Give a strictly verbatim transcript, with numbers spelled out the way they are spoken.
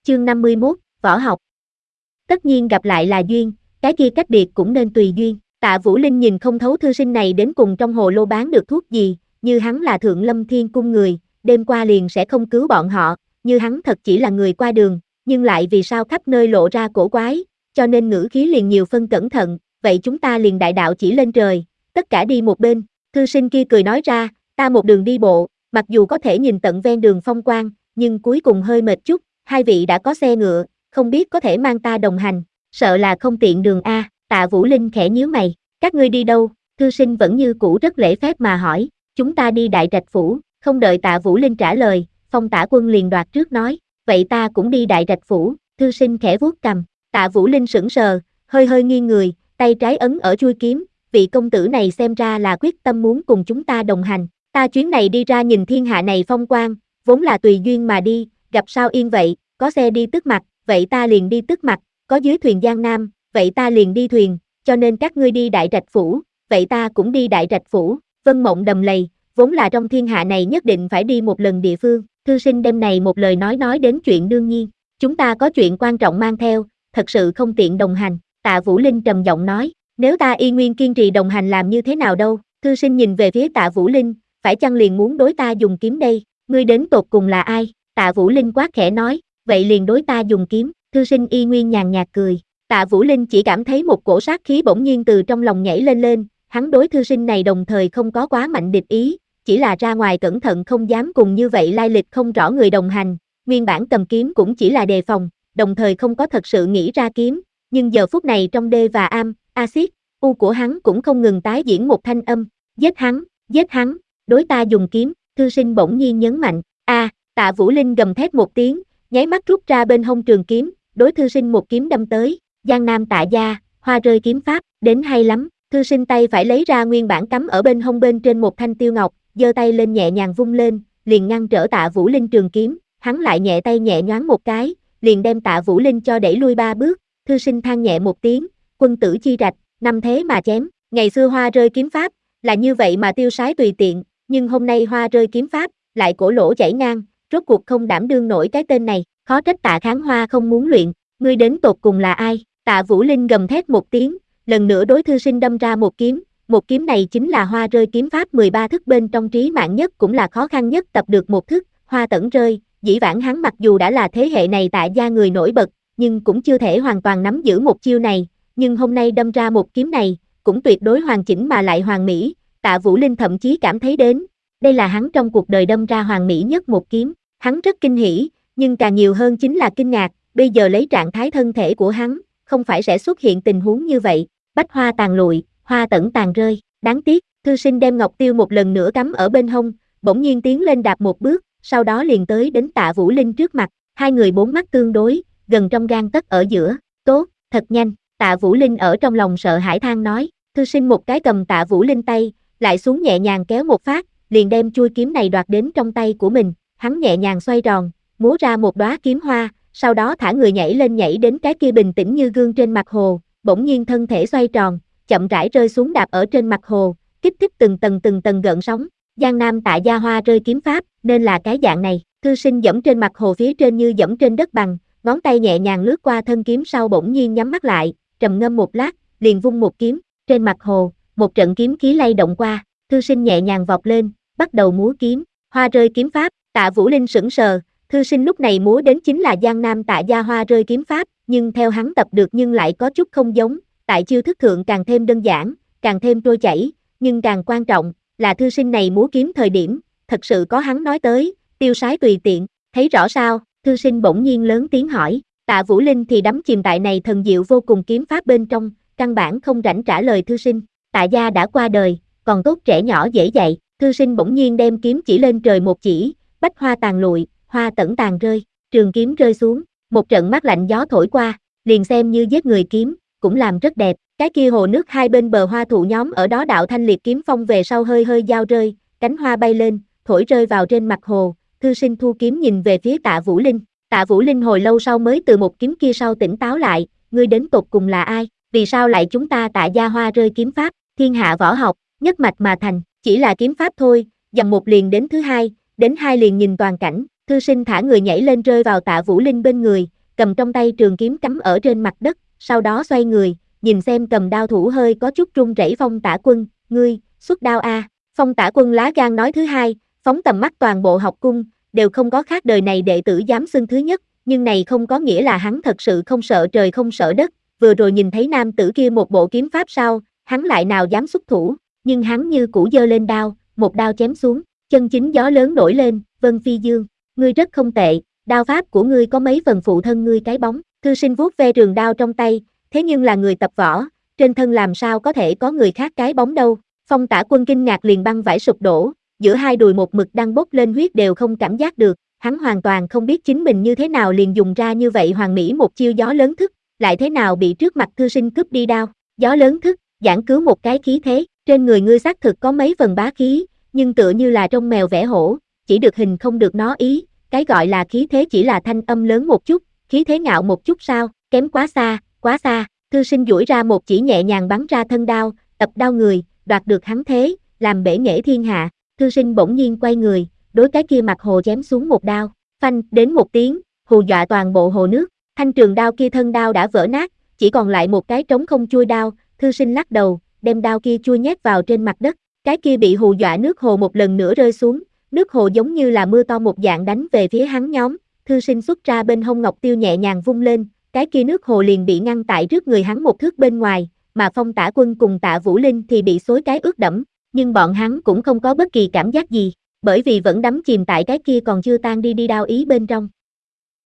Chương năm mươi mốt, Võ học. Tất nhiên gặp lại là duyên, cái kia cách biệt cũng nên tùy duyên. Tạ Vũ Linh nhìn không thấu thư sinh này đến cùng trong hồ lô bán được thuốc gì, như hắn là Thượng Lâm Thiên Cung người, đêm qua liền sẽ không cứu bọn họ, như hắn thật chỉ là người qua đường, nhưng lại vì sao khắp nơi lộ ra cổ quái, cho nên ngữ khí liền nhiều phân cẩn thận, vậy chúng ta liền đại đạo chỉ lên trời, tất cả đi một bên. Thư sinh kia cười nói ra, ta một đường đi bộ, mặc dù có thể nhìn tận ven đường phong quang, nhưng cuối cùng hơi mệt chút, hai vị đã có xe ngựa, không biết có thể mang ta đồng hành, sợ là không tiện đường a. Tạ Vũ Linh khẽ nhíu mày, các ngươi đi đâu? Thư sinh vẫn như cũ rất lễ phép mà hỏi, chúng ta đi Đại Trạch Phủ. Không đợi Tạ Vũ Linh trả lời, Phong Tả Quân liền đoạt trước nói, vậy ta cũng đi Đại Trạch Phủ. Thư sinh khẽ vuốt cằm, Tạ Vũ Linh sững sờ, hơi hơi nghiêng người, tay trái ấn ở chuôi kiếm, vị công tử này xem ra là quyết tâm muốn cùng chúng ta đồng hành, ta chuyến này đi ra nhìn thiên hạ này phong quang, vốn là tùy duyên mà đi, gặp sao yên vậy, có xe đi tức mặt, vậy ta liền đi tức mặt, có dưới thuyền Giang Nam, vậy ta liền đi thuyền, cho nên các ngươi đi Đại Trạch Phủ, vậy ta cũng đi Đại Trạch Phủ. Vân mộng đầm lầy, vốn là trong thiên hạ này nhất định phải đi một lần địa phương, thư sinh đêm này một lời nói nói đến chuyện đương nhiên, chúng ta có chuyện quan trọng mang theo, thật sự không tiện đồng hành. Tạ Vũ Linh trầm giọng nói, nếu ta y nguyên kiên trì đồng hành làm như thế nào đâu? Thư sinh nhìn về phía Tạ Vũ Linh, phải chăng liền muốn đối ta dùng kiếm đây, ngươi đến tột cùng là ai? Tạ Vũ Linh quát khẽ nói, vậy liền đối ta dùng kiếm. Thư sinh y nguyên nhàn nhạt cười, Tạ Vũ Linh chỉ cảm thấy một cổ sát khí bỗng nhiên từ trong lòng nhảy lên lên, hắn đối thư sinh này đồng thời không có quá mạnh địch ý, chỉ là ra ngoài cẩn thận không dám cùng như vậy lai lịch không rõ người đồng hành, nguyên bản cầm kiếm cũng chỉ là đề phòng, đồng thời không có thật sự nghĩ ra kiếm, nhưng giờ phút này trong D và am, axit, U của hắn cũng không ngừng tái diễn một thanh âm, giết hắn, giết hắn, đối ta dùng kiếm. Thư sinh bỗng nhiên nhấn mạnh, a, à, Tạ Vũ Linh gầm thét một tiếng, nháy mắt rút ra bên hông trường kiếm, đối thư sinh một kiếm đâm tới, Giang Nam Tạ gia, hoa rơi kiếm pháp, đến hay lắm. Thư sinh tay phải lấy ra nguyên bản cắm ở bên hông bên trên một thanh tiêu ngọc, giơ tay lên nhẹ nhàng vung lên, liền ngăn trở Tạ Vũ Linh trường kiếm, hắn lại nhẹ tay nhẹ nhoáng một cái, liền đem Tạ Vũ Linh cho đẩy lui ba bước. Thư sinh than nhẹ một tiếng, quân tử chi rạch, năm thế mà chém, ngày xưa hoa rơi kiếm pháp, là như vậy mà tiêu sái tùy tiện, nhưng hôm nay hoa rơi kiếm pháp, lại cổ lỗ chảy ngang, rốt cuộc không đảm đương nổi cái tên này, khó trách Tạ Kháng Hoa không muốn luyện, ngươi đến tột cùng là ai? Tạ Vũ Linh gầm thét một tiếng, lần nữa đối thư sinh đâm ra một kiếm, một kiếm này chính là hoa rơi kiếm pháp mười ba thức bên trong trí mạng nhất cũng là khó khăn nhất tập được một thức, hoa tẩn rơi. Dĩ vãng hắn mặc dù đã là thế hệ này Tạ gia người nổi bật, nhưng cũng chưa thể hoàn toàn nắm giữ một chiêu này, nhưng hôm nay đâm ra một kiếm này, cũng tuyệt đối hoàn chỉnh mà lại hoàn mỹ. Tạ Vũ Linh thậm chí cảm thấy đến, đây là hắn trong cuộc đời đâm ra hoàn mỹ nhất một kiếm, hắn rất kinh hỉ, nhưng càng nhiều hơn chính là kinh ngạc, bây giờ lấy trạng thái thân thể của hắn, không phải sẽ xuất hiện tình huống như vậy, bách hoa tàn lụi, hoa tẩn tàn rơi, đáng tiếc. Thư sinh đem ngọc tiêu một lần nữa cắm ở bên hông, bỗng nhiên tiến lên đạp một bước, sau đó liền tới đến Tạ Vũ Linh trước mặt, hai người bốn mắt tương đối, gần trong gang tấc ở giữa, tốt, thật nhanh. Tạ Vũ Linh ở trong lòng sợ hãi than nói, thư sinh một cái cầm Tạ Vũ Linh tay, lại xuống nhẹ nhàng kéo một phát, liền đem chuôi kiếm này đoạt đến trong tay của mình, hắn nhẹ nhàng xoay tròn, múa ra một đóa kiếm hoa, sau đó thả người nhảy lên nhảy đến cái kia bình tĩnh như gương trên mặt hồ, bỗng nhiên thân thể xoay tròn, chậm rãi rơi xuống đạp ở trên mặt hồ, kích thích từng tầng từng tầng gợn sóng. Giang Nam Tạ gia hoa rơi kiếm pháp, nên là cái dạng này. Thư sinh dẫm trên mặt hồ phía trên như dẫm trên đất bằng, ngón tay nhẹ nhàng lướt qua thân kiếm sau bỗng nhiên nhắm mắt lại, trầm ngâm một lát, liền vung một kiếm, trên mặt hồ, một trận kiếm khí lay động qua, thư sinh nhẹ nhàng vọt lên, bắt đầu múa kiếm, hoa rơi kiếm pháp. Tạ Vũ Linh sững sờ, thư sinh lúc này múa đến chính là Giang Nam Tạ gia hoa rơi kiếm pháp, nhưng theo hắn tập được nhưng lại có chút không giống, tại chiêu thức thượng càng thêm đơn giản, càng thêm trôi chảy, nhưng càng quan trọng là thư sinh này múa kiếm thời điểm, thật sự có hắn nói tới, tiêu sái tùy tiện, thấy rõ sao? Thư sinh bỗng nhiên lớn tiếng hỏi, Tạ Vũ Linh thì đắm chìm tại này thần diệu vô cùng kiếm pháp bên trong, căn bản không rảnh trả lời thư sinh. Tạ gia đã qua đời, còn tốt trẻ nhỏ dễ dạy. Thư sinh bỗng nhiên đem kiếm chỉ lên trời một chỉ, bách hoa tàn lụi, hoa tẩn tàn rơi, trường kiếm rơi xuống, một trận mát lạnh gió thổi qua, liền xem như giết người kiếm, cũng làm rất đẹp. Cái kia hồ nước hai bên bờ hoa thụ nhóm ở đó đạo thanh liệt kiếm phong về sau hơi hơi giao rơi, cánh hoa bay lên, thổi rơi vào trên mặt hồ. Thư sinh thu kiếm nhìn về phía Tạ Vũ Linh, Tạ Vũ Linh hồi lâu sau mới từ một kiếm kia sau tỉnh táo lại, ngươi đến tột cùng là ai, vì sao lại chúng ta Tạ gia hoa rơi kiếm pháp, thiên hạ võ học, nhất mạch mà thành, chỉ là kiếm pháp thôi, dầm một liền đến thứ hai, đến hai liền nhìn toàn cảnh. Thư sinh thả người nhảy lên rơi vào Tạ Vũ Linh bên người, cầm trong tay trường kiếm cắm ở trên mặt đất, sau đó xoay người, nhìn xem cầm đao thủ hơi có chút run rẩy Phong Tả Quân, ngươi, xuất đao a. Phong Tả Quân lá gan nói thứ hai, phóng tầm mắt toàn bộ học cung, đều không có khác đời này đệ tử dám xưng thứ nhất, nhưng này không có nghĩa là hắn thật sự không sợ trời không sợ đất, vừa rồi nhìn thấy nam tử kia một bộ kiếm pháp sau, hắn lại nào dám xuất thủ, nhưng hắn như cũ giơ lên đao, một đao chém xuống, chân chính gió lớn nổi lên, Vân Phi Dương, ngươi rất không tệ, đao pháp của ngươi có mấy phần phụ thân ngươi cái bóng, thư sinh vuốt ve trường đao trong tay, thế nhưng là người tập võ, trên thân làm sao có thể có người khác cái bóng đâu, Phong Tả Quân kinh ngạc liền băng vải sụp đổ, giữa hai đùi một mực đang bốc lên huyết đều không cảm giác được, hắn hoàn toàn không biết chính mình như thế nào liền dùng ra như vậy hoàn mỹ một chiêu gió lớn thức, lại thế nào bị trước mặt thư sinh cướp đi đao, gió lớn thức, giảng cứu một cái khí thế, trên người ngươi xác thực có mấy phần bá khí, nhưng tựa như là trong mèo vẽ hổ, chỉ được hình không được nó ý, cái gọi là khí thế chỉ là thanh âm lớn một chút, khí thế ngạo một chút sao, kém quá xa, quá xa, thư sinh duỗi ra một chỉ nhẹ nhàng bắn ra thân đao, tập đao người, đoạt được hắn thế, làm bể nghệ thiên hạ, thư sinh bỗng nhiên quay người, đối cái kia mặt hồ chém xuống một đao, phanh, đến một tiếng, hù dọa toàn bộ hồ nước, thanh trường đao kia thân đao đã vỡ nát, chỉ còn lại một cái trống không chui đao, thư sinh lắc đầu, đem đao kia chui nhét vào trên mặt đất, cái kia bị hù dọa nước hồ một lần nữa rơi xuống, nước hồ giống như là mưa to một dạng đánh về phía hắn nhóm, thư sinh xuất ra bên hông ngọc tiêu nhẹ nhàng vung lên, cái kia nước hồ liền bị ngăn tại trước người hắn một thước bên ngoài, mà Phong Tả Quân cùng Tạ Vũ Linh thì bị xối cái ướt đẫm, nhưng bọn hắn cũng không có bất kỳ cảm giác gì, bởi vì vẫn đắm chìm tại cái kia còn chưa tan đi đi đao ý bên trong.